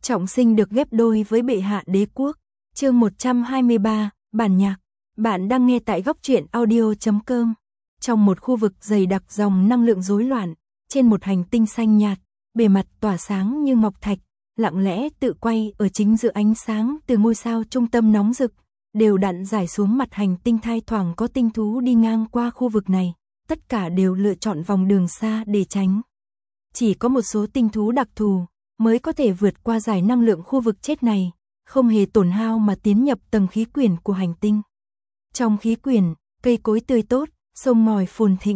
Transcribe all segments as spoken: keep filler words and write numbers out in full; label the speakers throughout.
Speaker 1: Trọng sinh được ghép đôi với bệ hạ đế quốc. Chương một trăm hai mươi ba, bản nhạc. Bạn đang nghe tại góc truyện audio chấm com. Trong một khu vực dày đặc dòng năng lượng rối loạn, trên một hành tinh xanh nhạt, bề mặt tỏa sáng như ngọc thạch, lặng lẽ tự quay ở chính giữa ánh sáng từ ngôi sao trung tâm nóng rực, đều đặn rải xuống mặt hành tinh, thai thoảng có tinh thú đi ngang qua khu vực này, tất cả đều lựa chọn vòng đường xa để tránh. Chỉ có một số tinh thú đặc thù mới có thể vượt qua giải năng lượng khu vực chết này, không hề tổn hao mà tiến nhập tầng khí quyển của hành tinh. Trong khí quyển, cây cối tươi tốt, sông ngòi phồn thịnh.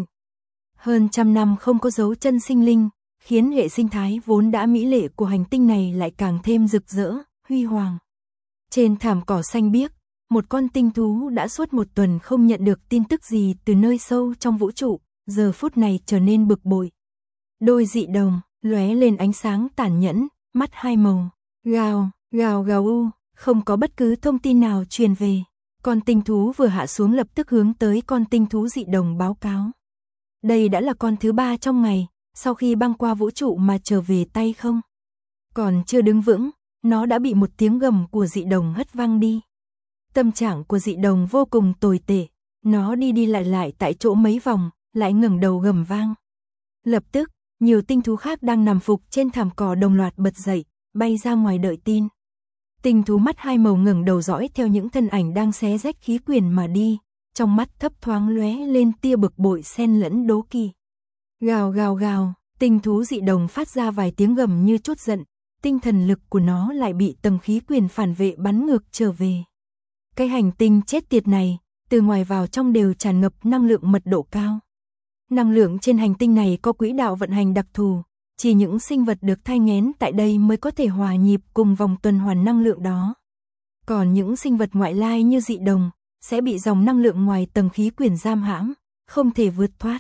Speaker 1: Hơn trăm năm không có dấu chân sinh linh, khiến hệ sinh thái vốn đã mỹ lệ của hành tinh này lại càng thêm rực rỡ, huy hoàng. Trên thảm cỏ xanh biếc, một con tinh thú đã suốt một tuần không nhận được tin tức gì từ nơi sâu trong vũ trụ, giờ phút này trở nên bực bội. Đôi dị đồng lóe lên ánh sáng tàn nhẫn, mắt hai màu, gào, gào gào u, không có bất cứ thông tin nào truyền về. Con tinh thú vừa hạ xuống lập tức hướng tới con tinh thú dị đồng báo cáo. Đây đã là con thứ ba trong ngày, sau khi băng qua vũ trụ mà trở về tay không. Còn chưa đứng vững, nó đã bị một tiếng gầm của dị đồng hất văng đi. Tâm trạng của dị đồng vô cùng tồi tệ, nó đi đi lại lại tại chỗ mấy vòng, lại ngẩng đầu gầm vang. Lập tức, nhiều tinh thú khác đang nằm phục trên thảm cỏ đồng loạt bật dậy, bay ra ngoài đợi tin. Tinh thú mắt hai màu ngẩng đầu dõi theo những thân ảnh đang xé rách khí quyển mà đi, trong mắt thấp thoáng lóe lên tia bực bội xen lẫn đố kỵ. Gào gào gào, tinh thú dị đồng phát ra vài tiếng gầm như trút giận, tinh thần lực của nó lại bị tầng khí quyển phản vệ bắn ngược trở về. Cái hành tinh chết tiệt này, từ ngoài vào trong đều tràn ngập năng lượng mật độ cao. Năng lượng trên hành tinh này có quỹ đạo vận hành đặc thù, chỉ những sinh vật được thai nghén tại đây mới có thể hòa nhịp cùng vòng tuần hoàn năng lượng đó. Còn những sinh vật ngoại lai như dị đồng, sẽ bị dòng năng lượng ngoài tầng khí quyển giam hãm, không thể vượt thoát.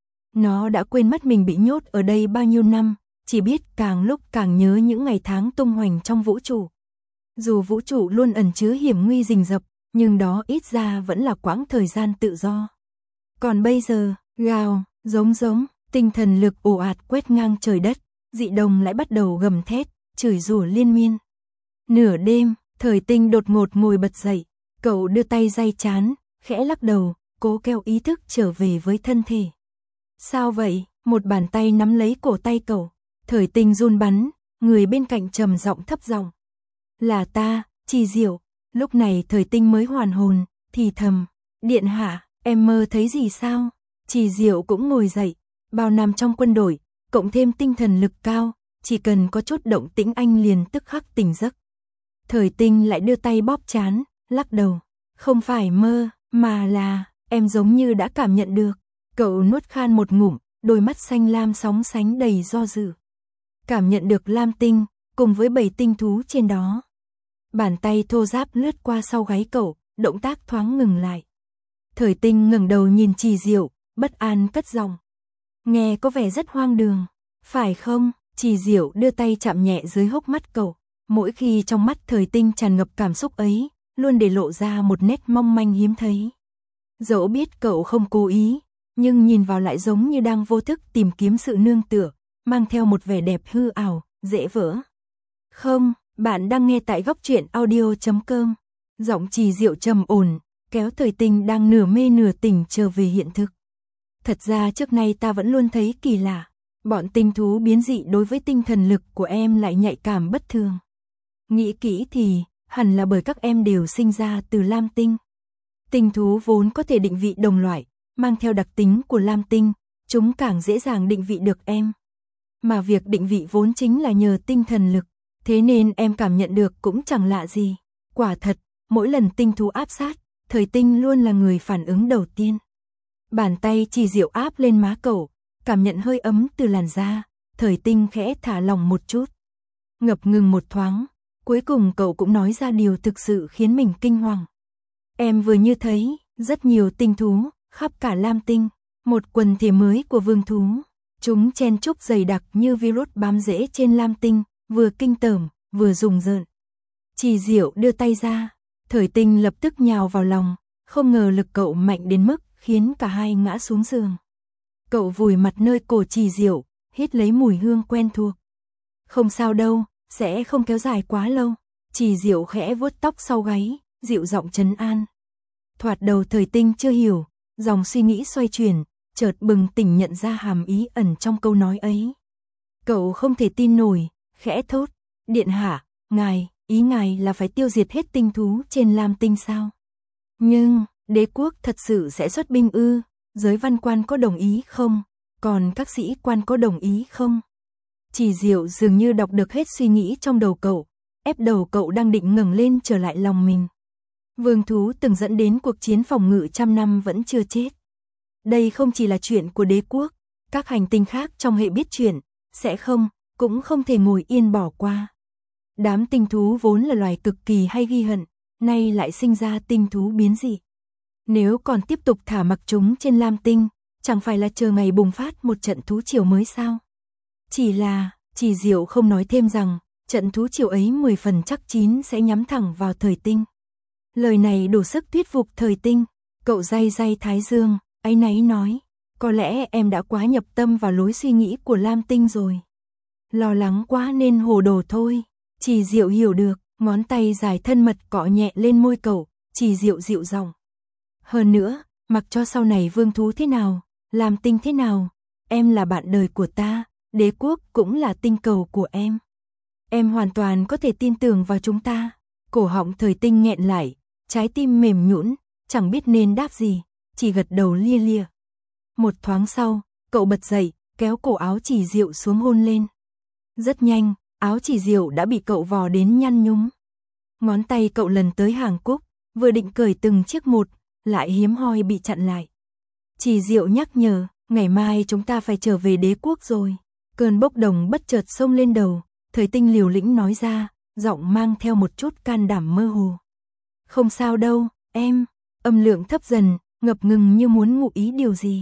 Speaker 1: Nó đã quên mất mình bị nhốt ở đây bao nhiêu năm, chỉ biết càng lúc càng nhớ những ngày tháng tung hoành trong vũ trụ. Dù vũ trụ luôn ẩn chứa hiểm nguy rình rập, nhưng đó ít ra vẫn là quãng thời gian tự do. Còn bây giờ, gào, giống giống, tinh thần lực ồ ạt quét ngang trời đất, dị đồng lại bắt đầu gầm thét, chửi rủa liên miên. Nửa đêm, Thời Tinh đột ngột ngồi bật dậy, cậu đưa tay day trán, khẽ lắc đầu, cố kéo ý thức trở về với thân thể. Sao vậy? Một bàn tay nắm lấy cổ tay cậu, Thời Tinh run bắn, người bên cạnh trầm giọng thấp giọng. Là ta, Trì Diệu. Lúc này Thời Tinh mới hoàn hồn, thì thầm, điện hạ, em mơ thấy gì sao? Trì Diệu cũng ngồi dậy, bao năm trong quân đội, cộng thêm tinh thần lực cao, chỉ cần có chút động tĩnh anh liền tức khắc tỉnh giấc. Thời Tinh lại đưa tay bóp trán, lắc đầu, không phải mơ, mà là, em giống như đã cảm nhận được. Cậu nuốt khan một ngụm, đôi mắt xanh lam sóng sánh đầy do dự. Cảm nhận được lam tinh, cùng với bảy tinh thú trên đó. Bàn tay thô ráp lướt qua sau gáy cậu, động tác thoáng ngừng lại. Thời Tinh ngẩng đầu nhìn Trì Diệu, bất an cất giọng. Nghe có vẻ rất hoang đường, phải không? Trì Diệu đưa tay chạm nhẹ dưới hốc mắt cậu. Mỗi khi trong mắt Thời Tinh tràn ngập cảm xúc ấy, luôn để lộ ra một nét mong manh hiếm thấy. Dẫu biết cậu không cố ý, nhưng nhìn vào lại giống như đang vô thức tìm kiếm sự nương tựa, mang theo một vẻ đẹp hư ảo, dễ vỡ. Không, bạn đang nghe tại góc truyện audio chấm com. Giọng Trì Diệu trầm ổn, kéo Thời Tinh đang nửa mê nửa tỉnh trở về hiện thực. Thật ra trước nay ta vẫn luôn thấy kỳ lạ, bọn tinh thú biến dị đối với tinh thần lực của em lại nhạy cảm bất thường. Nghĩ kỹ thì, hẳn là bởi các em đều sinh ra từ lam tinh. Tinh thú vốn có thể định vị đồng loại, mang theo đặc tính của lam tinh, chúng càng dễ dàng định vị được em. Mà việc định vị vốn chính là nhờ tinh thần lực, thế nên em cảm nhận được cũng chẳng lạ gì. Quả thật, mỗi lần tinh thú áp sát, Thời Tinh luôn là người phản ứng đầu tiên. Bàn tay Trì Diệu áp lên má cậu, cảm nhận hơi ấm từ làn da, Thời Tinh khẽ thả lòng một chút. Ngập ngừng một thoáng, cuối cùng cậu cũng nói ra điều thực sự khiến mình kinh hoàng. Em vừa như thấy, rất nhiều tinh thú, khắp cả lam tinh, một quần thể mới của vương thú. Chúng chen chúc dày đặc như virus bám rễ trên lam tinh, vừa kinh tởm, vừa rùng rợn. Trì Diệu đưa tay ra, Thời Tinh lập tức nhào vào lòng, không ngờ lực cậu mạnh đến mức khiến cả hai ngã xuống giường. Cậu vùi mặt nơi cổ Trì Diệu, hít lấy mùi hương quen thuộc. Không sao đâu, sẽ không kéo dài quá lâu. Trì Diệu khẽ vuốt tóc sau gáy, dịu giọng trấn an. Thoạt đầu Thời Tinh chưa hiểu, dòng suy nghĩ xoay chuyển, chợt bừng tỉnh nhận ra hàm ý ẩn trong câu nói ấy. Cậu không thể tin nổi, khẽ thốt, điện hạ, ngài, ý ngài là phải tiêu diệt hết tinh thú trên Lam Tinh sao? Nhưng, đế quốc thật sự sẽ xuất binh ư? Giới văn quan có đồng ý không? Còn các sĩ quan có đồng ý không? Trì Diệu dường như đọc được hết suy nghĩ trong đầu cậu, ép đầu cậu đang định ngẩng lên trở lại lòng mình. Vương thú từng dẫn đến cuộc chiến phòng ngự trăm năm vẫn chưa chết. Đây không chỉ là chuyện của đế quốc, các hành tinh khác trong hệ biết chuyện, sẽ không, cũng không thể ngồi yên bỏ qua. Đám tinh thú vốn là loài cực kỳ hay ghi hận, nay lại sinh ra tinh thú biến dị. Nếu còn tiếp tục thả mặc chúng trên Lam Tinh, chẳng phải là chờ ngày bùng phát một trận thú triều mới sao? Chỉ là, Trì Diệu không nói thêm rằng, trận thú triều ấy mười phần chắc chín sẽ nhắm thẳng vào Thời Tinh. Lời này đủ sức thuyết phục Thời Tinh, cậu day day thái dương, áy náy nói, có lẽ em đã quá nhập tâm vào lối suy nghĩ của Lam Tinh rồi. Lo lắng quá nên hồ đồ thôi. Trì Diệu hiểu được, ngón tay dài thân mật cọ nhẹ lên môi cậu, Trì Diệu dịu giọng. Hơn nữa, mặc cho sau này vương thú thế nào, Lam Tinh thế nào, em là bạn đời của ta, đế quốc cũng là tinh cầu của em. Em hoàn toàn có thể tin tưởng vào chúng ta. Cổ họng Thời Tinh nghẹn lại, trái tim mềm nhũn, chẳng biết nên đáp gì, chỉ gật đầu lia lia. Một thoáng sau, cậu bật dậy, kéo cổ áo Trì Diệu xuống hôn lên. Rất nhanh, áo Trì Diệu đã bị cậu vò đến nhăn nhúm. Ngón tay cậu lần tới hàng cúc, vừa định cởi từng chiếc một, lại hiếm hoi bị chặn lại. Trì Diệu nhắc nhở, ngày mai chúng ta phải trở về đế quốc rồi. Cơn bốc đồng bất chợt xông lên đầu, Thời Tinh liều lĩnh nói ra, giọng mang theo một chút can đảm mơ hồ. Không sao đâu, em, âm lượng thấp dần, ngập ngừng như muốn ngụ ý điều gì.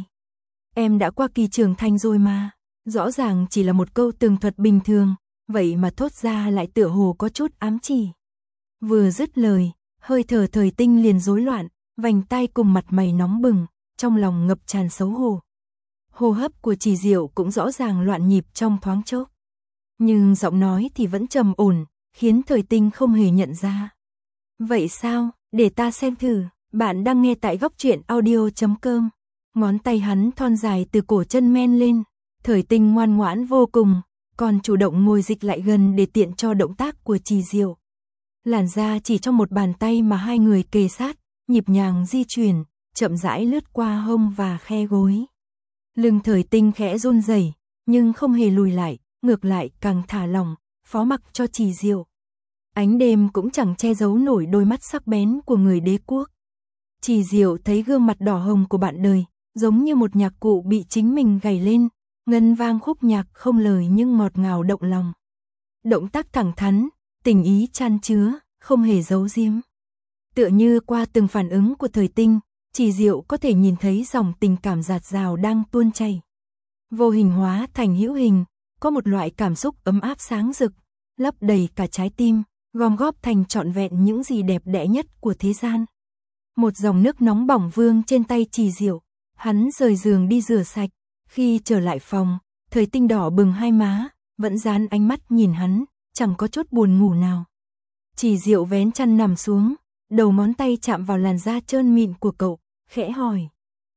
Speaker 1: Em đã qua kỳ trưởng thành rồi mà, rõ ràng chỉ là một câu tường thuật bình thường, vậy mà thốt ra lại tựa hồ có chút ám chỉ. Vừa dứt lời, hơi thở Thời Tinh liền rối loạn, vành tai cùng mặt mày nóng bừng, trong lòng ngập tràn xấu hổ. Hô hấp của Trì Diệu cũng rõ ràng loạn nhịp trong thoáng chốc. Nhưng giọng nói thì vẫn trầm ổn, khiến Thời Tinh không hề nhận ra. Vậy sao, để ta xem thử, bạn đang nghe tại góc truyện audio chấm com. Ngón tay hắn thon dài từ cổ chân men lên, Thời Tinh ngoan ngoãn vô cùng, còn chủ động ngồi dịch lại gần để tiện cho động tác của Trì Diệu. Làn da chỉ trong một bàn tay mà hai người kề sát, nhịp nhàng di chuyển, chậm rãi lướt qua hông và khe gối. Lưng Thời Tinh khẽ run rẩy, nhưng không hề lùi lại, ngược lại càng thả lỏng, phó mặc cho Trì Diệu. Ánh đêm cũng chẳng che giấu nổi đôi mắt sắc bén của người đế quốc. Trì Diệu thấy gương mặt đỏ hồng của bạn đời, giống như một nhạc cụ bị chính mình gảy lên, ngân vang khúc nhạc không lời nhưng ngọt ngào động lòng. Động tác thẳng thắn, tình ý chan chứa, không hề giấu giếm. Tựa như qua từng phản ứng của Thời Tinh, Trì Diệu có thể nhìn thấy dòng tình cảm dạt dào đang tuôn chảy. Vô hình hóa thành hữu hình, có một loại cảm xúc ấm áp sáng rực, lấp đầy cả trái tim, gom góp thành trọn vẹn những gì đẹp đẽ nhất của thế gian. Một dòng nước nóng bỏng vương trên tay Trì Diệu, hắn rời giường đi rửa sạch, khi trở lại phòng, Thời Tinh đỏ bừng hai má, vẫn dán ánh mắt nhìn hắn, chẳng có chút buồn ngủ nào. Trì Diệu vén chăn nằm xuống, đầu ngón tay chạm vào làn da trơn mịn của cậu, khẽ hỏi.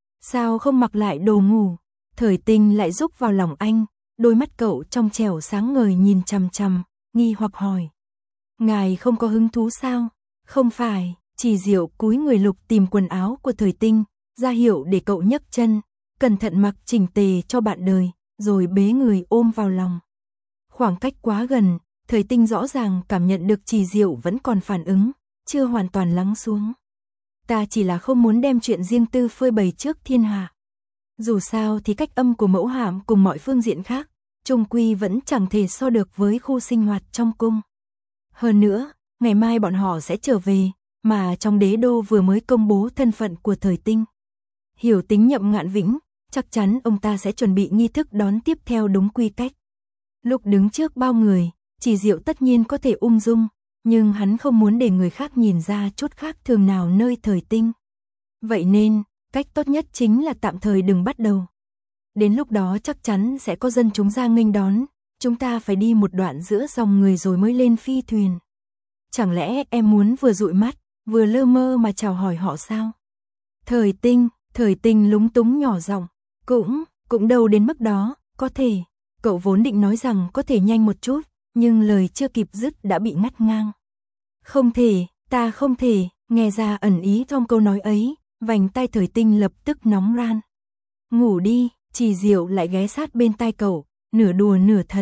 Speaker 1: Sao không mặc lại đồ ngủ? Thời Tinh lại rúc vào lòng anh, đôi mắt cậu trong trẻo sáng ngời nhìn chằm chằm, nghi hoặc hỏi. Ngài không có hứng thú sao? Không phải, Trì Diệu cúi người lục tìm quần áo của Thời Tinh, ra hiệu để cậu nhấc chân, cẩn thận mặc chỉnh tề cho bạn đời, rồi bế người ôm vào lòng. Khoảng cách quá gần, Thời Tinh rõ ràng cảm nhận được Trì Diệu vẫn còn phản ứng, chưa hoàn toàn lắng xuống. Ta chỉ là không muốn đem chuyện riêng tư phơi bày trước thiên hạ. Dù sao thì cách âm của mẫu hạm cùng mọi phương diện khác, chung quy vẫn chẳng thể so được với khu sinh hoạt trong cung. Hơn nữa, ngày mai bọn họ sẽ trở về, mà trong đế đô vừa mới công bố thân phận của Thời Tinh. Hiểu tính Nhậm Ngạn Vĩnh, chắc chắn ông ta sẽ chuẩn bị nghi thức đón tiếp theo đúng quy cách. Lúc đứng trước bao người, Trì Diệu tất nhiên có thể ung dung, nhưng hắn không muốn để người khác nhìn ra chút khác thường nào nơi Thời Tinh. Vậy nên, cách tốt nhất chính là tạm thời đừng bắt đầu. Đến lúc đó chắc chắn sẽ có dân chúng ra nghênh đón, chúng ta phải đi một đoạn giữa dòng người rồi mới lên phi thuyền. Chẳng lẽ em muốn vừa dụi mắt, vừa lơ mơ mà chào hỏi họ sao? Thời Tinh, Thời Tinh lúng túng nhỏ giọng, cũng, cũng đâu đến mức đó, có thể. Cậu vốn định nói rằng có thể nhanh một chút, nhưng lời chưa kịp dứt đã bị ngắt ngang. Không thể, ta không thể, nghe ra ẩn ý trong câu nói ấy, vành tai Thời Tinh lập tức nóng ran. Ngủ đi, Trì Diệu lại ghé sát bên tai cậu, nửa đùa nửa thật.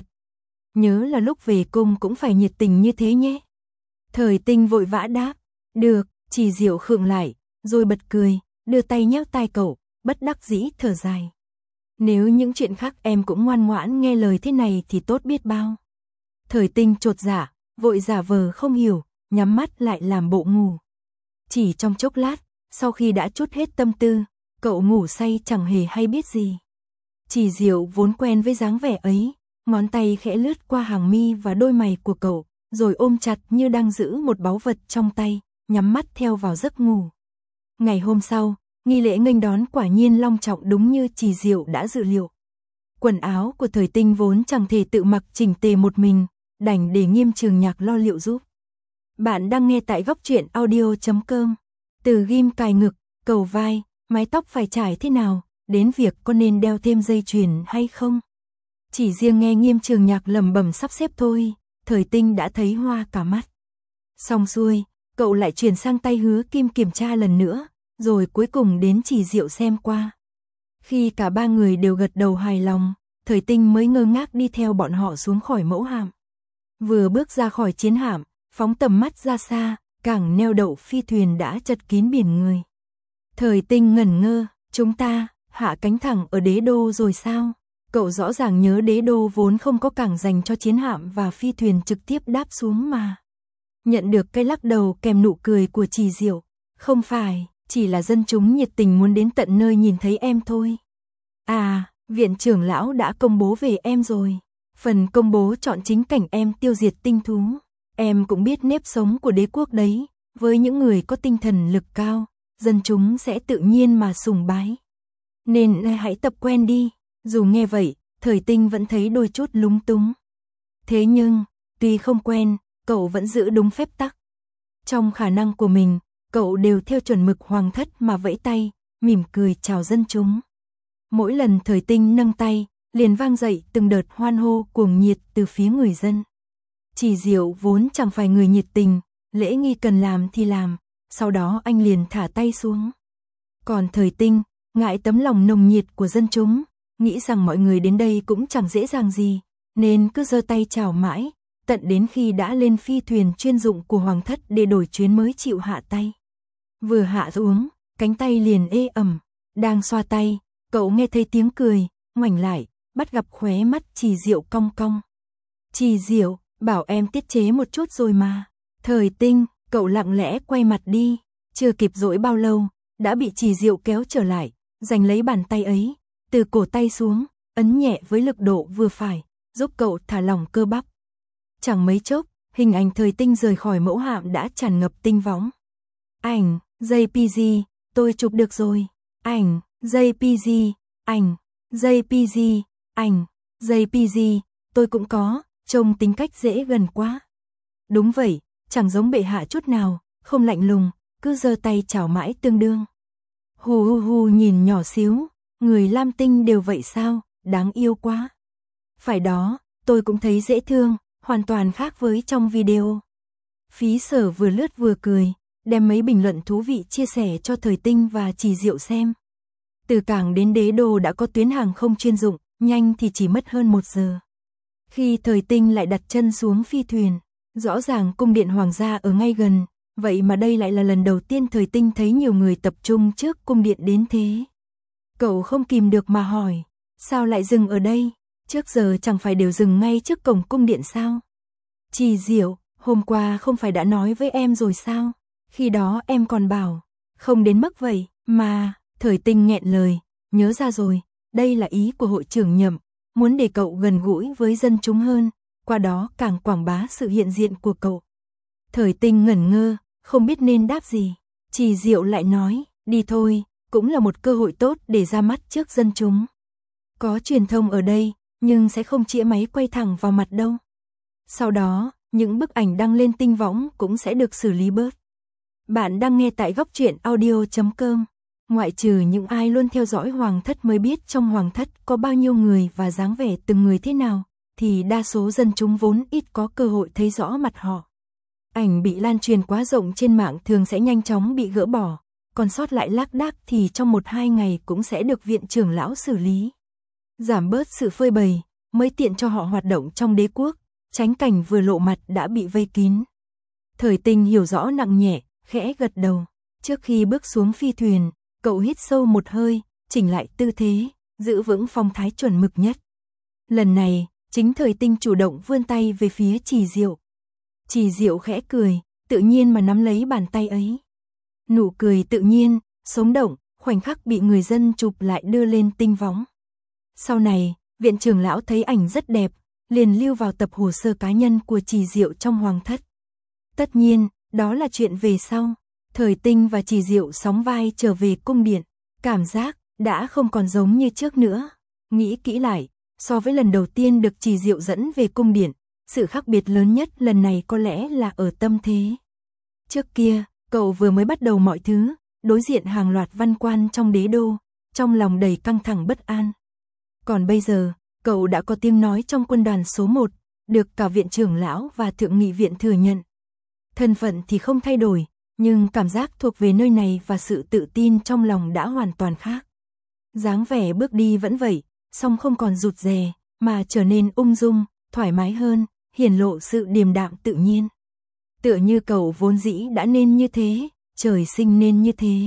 Speaker 1: Nhớ là lúc về cung cũng phải nhiệt tình như thế nhé. Thời Tinh vội vã đáp, được, Trì Diệu khựng lại, rồi bật cười, đưa tay nhéo tai cậu, bất đắc dĩ thở dài. Nếu những chuyện khác em cũng ngoan ngoãn nghe lời thế này thì tốt biết bao. Thời Tinh chột dạ, vội giả vờ không hiểu, nhắm mắt lại làm bộ ngủ. Chỉ trong chốc lát, sau khi đã trút hết tâm tư, cậu ngủ say chẳng hề hay biết gì. Trì Diệu vốn quen với dáng vẻ ấy, ngón tay khẽ lướt qua hàng mi và đôi mày của cậu, rồi ôm chặt như đang giữ một báu vật trong tay, nhắm mắt theo vào giấc ngủ. Ngày hôm sau, nghi lễ nghênh đón quả nhiên long trọng đúng như Trì Diệu đã dự liệu. Quần áo của Thời Tinh vốn chẳng thể tự mặc chỉnh tề một mình, đành để Nghiêm Trường Nhạc lo liệu giúp. Bạn đang nghe tại góc truyện audio chấm com. Từ ghim cài ngực, cầu vai, mái tóc phải trải thế nào, đến việc có nên đeo thêm dây chuyền hay không. Chỉ riêng nghe Nghiêm Trường Nhạc lẩm bẩm sắp xếp thôi, Thời Tinh đã thấy hoa cả mắt. Xong xuôi, cậu lại chuyển sang tay Hứa Kim kiểm tra lần nữa, rồi cuối cùng đến Trì Diệu xem qua. Khi cả ba người đều gật đầu hài lòng, Thời Tinh mới ngơ ngác đi theo bọn họ xuống khỏi mẫu hạm. Vừa bước ra khỏi chiến hạm, phóng tầm mắt ra xa, cảng neo đậu phi thuyền đã chật kín biển người. Thời Tinh ngẩn ngơ, chúng ta hạ cánh thẳng ở đế đô rồi sao? Cậu rõ ràng nhớ đế đô vốn không có cảng dành cho chiến hạm và phi thuyền trực tiếp đáp xuống mà. Nhận được cái lắc đầu kèm nụ cười của Trì Diệu, không phải, chỉ là dân chúng nhiệt tình muốn đến tận nơi nhìn thấy em thôi. À, viện trưởng lão đã công bố về em rồi. Phần công bố chọn chính cảnh em tiêu diệt tinh thú. Em cũng biết nếp sống của đế quốc đấy, với những người có tinh thần lực cao, dân chúng sẽ tự nhiên mà sùng bái. Nên hãy tập quen đi. Dù nghe vậy, Thời Tinh vẫn thấy đôi chút lúng túng. Thế nhưng, tuy không quen, cậu vẫn giữ đúng phép tắc. Trong khả năng của mình, cậu đều theo chuẩn mực hoàng thất mà vẫy tay, mỉm cười chào dân chúng. Mỗi lần Thời Tinh nâng tay, liền vang dậy từng đợt hoan hô cuồng nhiệt từ phía người dân. Trì Diệu vốn chẳng phải người nhiệt tình, lễ nghi cần làm thì làm, sau đó anh liền thả tay xuống. Còn Thời Tinh, ngại tấm lòng nồng nhiệt của dân chúng, nghĩ rằng mọi người đến đây cũng chẳng dễ dàng gì, nên cứ giơ tay chào mãi, tận đến khi đã lên phi thuyền chuyên dụng của hoàng thất để đổi chuyến mới chịu hạ tay. Vừa hạ xuống, cánh tay liền ê ẩm, đang xoa tay, cậu nghe thấy tiếng cười, ngoảnh lại, bắt gặp khóe mắt Trì Diệu cong cong. Trì Diệu, bảo em tiết chế một chút rồi mà. Thời Tinh, cậu lặng lẽ quay mặt đi, chưa kịp dỗi bao lâu, đã bị Trì Diệu kéo trở lại, giành lấy bàn tay ấy, từ cổ tay xuống, ấn nhẹ với lực độ vừa phải, giúp cậu thả lỏng cơ bắp. Chẳng mấy chốc, hình ảnh Thời Tinh rời khỏi mẫu hạm đã tràn ngập tinh võng. Ảnh, gi pê giê, tôi chụp được rồi. Ảnh, gi pê giê, ảnh, gi pê giê, ảnh, gi pê giê, tôi cũng có, trông tính cách dễ gần quá. Đúng vậy, chẳng giống bệ hạ chút nào, không lạnh lùng, cứ giơ tay chào mãi tương đương. Hù hù hù nhìn nhỏ xíu, người Lam Tinh đều vậy sao, đáng yêu quá. Phải đó, tôi cũng thấy dễ thương, hoàn toàn khác với trong video. Phí Sở vừa lướt vừa cười, đem mấy bình luận thú vị chia sẻ cho Thời Tinh và Trì Diệu xem. Từ cảng đến đế đô đã có tuyến hàng không chuyên dụng, nhanh thì chỉ mất hơn một giờ. Khi Thời Tinh lại đặt chân xuống phi thuyền, rõ ràng cung điện hoàng gia ở ngay gần, vậy mà đây lại là lần đầu tiên Thời Tinh thấy nhiều người tập trung trước cung điện đến thế. Cậu không kìm được mà hỏi, sao lại dừng ở đây? Trước giờ chẳng phải đều dừng ngay trước cổng cung điện sao? Trì Diệu, hôm qua không phải đã nói với em rồi sao? Khi đó em còn bảo, không đến mức vậy, mà, Thời Tinh nghẹn lời, nhớ ra rồi, đây là ý của hội trưởng Nhậm, muốn để cậu gần gũi với dân chúng hơn, qua đó càng quảng bá sự hiện diện của cậu. Thời Tinh ngẩn ngơ, không biết nên đáp gì. Trì Diệu lại nói, đi thôi, cũng là một cơ hội tốt để ra mắt trước dân chúng. Có truyền thông ở đây, nhưng sẽ không chĩa máy quay thẳng vào mặt đâu. Sau đó, những bức ảnh đăng lên tinh võng cũng sẽ được xử lý bớt. Bạn đang nghe tại góc truyện audio chấm com. Ngoại trừ những ai luôn theo dõi Hoàng thất mới biết trong Hoàng thất có bao nhiêu người và dáng vẻ từng người thế nào, thì đa số dân chúng vốn ít có cơ hội thấy rõ mặt họ. Ảnh bị lan truyền quá rộng trên mạng thường sẽ nhanh chóng bị gỡ bỏ, còn sót lại lác đác thì trong một hai ngày cũng sẽ được viện trưởng lão xử lý. Giảm bớt sự phơi bày, mới tiện cho họ hoạt động trong đế quốc, tránh cảnh vừa lộ mặt đã bị vây kín. Thời Tinh hiểu rõ nặng nhẹ, khẽ gật đầu. Trước khi bước xuống phi thuyền, cậu hít sâu một hơi, chỉnh lại tư thế, giữ vững phong thái chuẩn mực nhất. Lần này, chính Thời Tinh chủ động vươn tay về phía Trì Diệu. Trì Diệu khẽ cười, tự nhiên mà nắm lấy bàn tay ấy. Nụ cười tự nhiên, sống động, khoảnh khắc bị người dân chụp lại đưa lên tinh võng. Sau này, viện trưởng lão thấy ảnh rất đẹp, liền lưu vào tập hồ sơ cá nhân của Trì Diệu trong Hoàng thất. Tất nhiên, đó là chuyện về sau. Thời Tinh và Trì Diệu sóng vai trở về cung điện, cảm giác đã không còn giống như trước nữa. Nghĩ kỹ lại, so với lần đầu tiên được Trì Diệu dẫn về cung điện, sự khác biệt lớn nhất lần này có lẽ là ở tâm thế. Trước kia, cậu vừa mới bắt đầu mọi thứ, đối diện hàng loạt văn quan trong đế đô, trong lòng đầy căng thẳng bất an. Còn bây giờ, cậu đã có tiếng nói trong quân đoàn số một, được cả viện trưởng lão và thượng nghị viện thừa nhận. Thân phận thì không thay đổi, nhưng cảm giác thuộc về nơi này và sự tự tin trong lòng đã hoàn toàn khác. Dáng vẻ bước đi vẫn vậy, song không còn rụt rè, mà trở nên ung dung, thoải mái hơn, hiển lộ sự điềm đạm tự nhiên. Tựa như cậu vốn dĩ đã nên như thế, trời sinh nên như thế.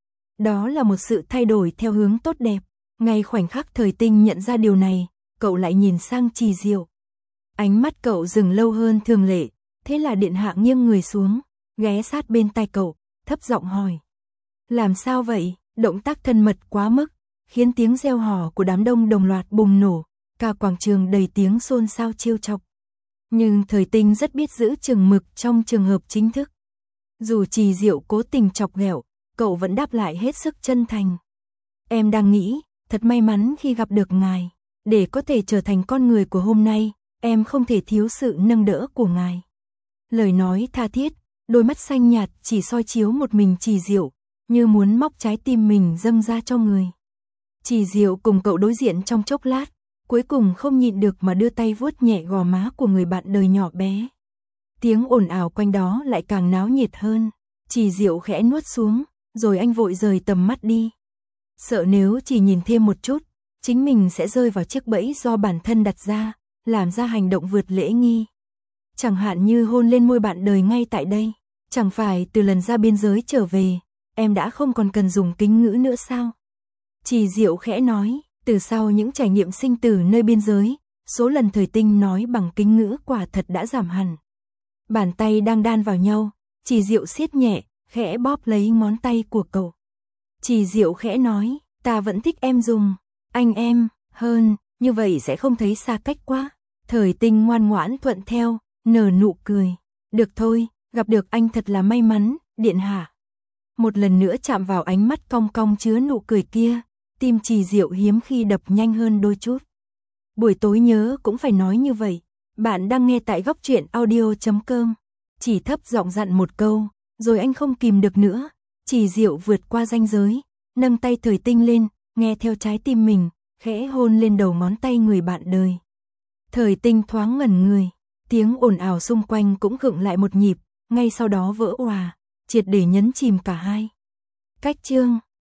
Speaker 1: Đó là một sự thay đổi theo hướng tốt đẹp. Ngay khoảnh khắc Thời Tinh nhận ra điều này, cậu lại nhìn sang Trì Diệu. Ánh mắt cậu dừng lâu hơn thường lệ, thế là điện hạ nghiêng người xuống, ghé sát bên tai cậu, thấp giọng hỏi. Làm sao vậy? Động tác thân mật quá mức, khiến tiếng reo hò của đám đông đồng loạt bùng nổ, cả quảng trường đầy tiếng xôn xao trêu chọc. Nhưng Thời Tinh rất biết giữ chừng mực trong trường hợp chính thức. Dù Trì Diệu cố tình chọc ghẹo, cậu vẫn đáp lại hết sức chân thành. Em đang nghĩ, thật may mắn khi gặp được ngài, để có thể trở thành con người của hôm nay, em không thể thiếu sự nâng đỡ của ngài. Lời nói tha thiết, đôi mắt xanh nhạt chỉ soi chiếu một mình Trì Diệu, như muốn móc trái tim mình dâng ra cho người. Trì Diệu cùng cậu đối diện trong chốc lát, cuối cùng không nhịn được mà đưa tay vuốt nhẹ gò má của người bạn đời nhỏ bé. Tiếng ồn ào quanh đó lại càng náo nhiệt hơn. Trì Diệu khẽ nuốt xuống, rồi anh vội rời tầm mắt đi. Sợ nếu chỉ nhìn thêm một chút, chính mình sẽ rơi vào chiếc bẫy do bản thân đặt ra, làm ra hành động vượt lễ nghi. Chẳng hạn như hôn lên môi bạn đời ngay tại đây. Chẳng phải từ lần ra biên giới trở về, em đã không còn cần dùng kính ngữ nữa sao? Trì Diệu khẽ nói, từ sau những trải nghiệm sinh tử nơi biên giới, số lần Thời Tinh nói bằng kính ngữ quả thật đã giảm hẳn. Bàn tay đang đan vào nhau, Trì Diệu siết nhẹ, khẽ bóp lấy ngón tay của cậu. Trì Diệu khẽ nói, ta vẫn thích em dùng anh em hơn, như vậy sẽ không thấy xa cách quá. Thời Tinh ngoan ngoãn thuận theo, nở nụ cười. Được thôi, gặp được anh thật là may mắn, điện hạ. Một lần nữa chạm vào ánh mắt cong cong chứa nụ cười kia, tim Trì Diệu hiếm khi đập nhanh hơn đôi chút. Buổi tối nhớ cũng phải nói như vậy. Bạn đang nghe tại góc truyện audio chấm com. Chỉ thấp giọng dặn một câu, rồi anh không kìm được nữa. Trì Diệu vượt qua ranh giới, nâng tay Thời Tinh lên, nghe theo trái tim mình, khẽ hôn lên đầu ngón tay người bạn đời. Thời Tinh thoáng ngẩn người, tiếng ồn ào xung quanh cũng khựng lại một nhịp, ngay sau đó vỡ òa, triệt để nhấn chìm cả hai. Cách chương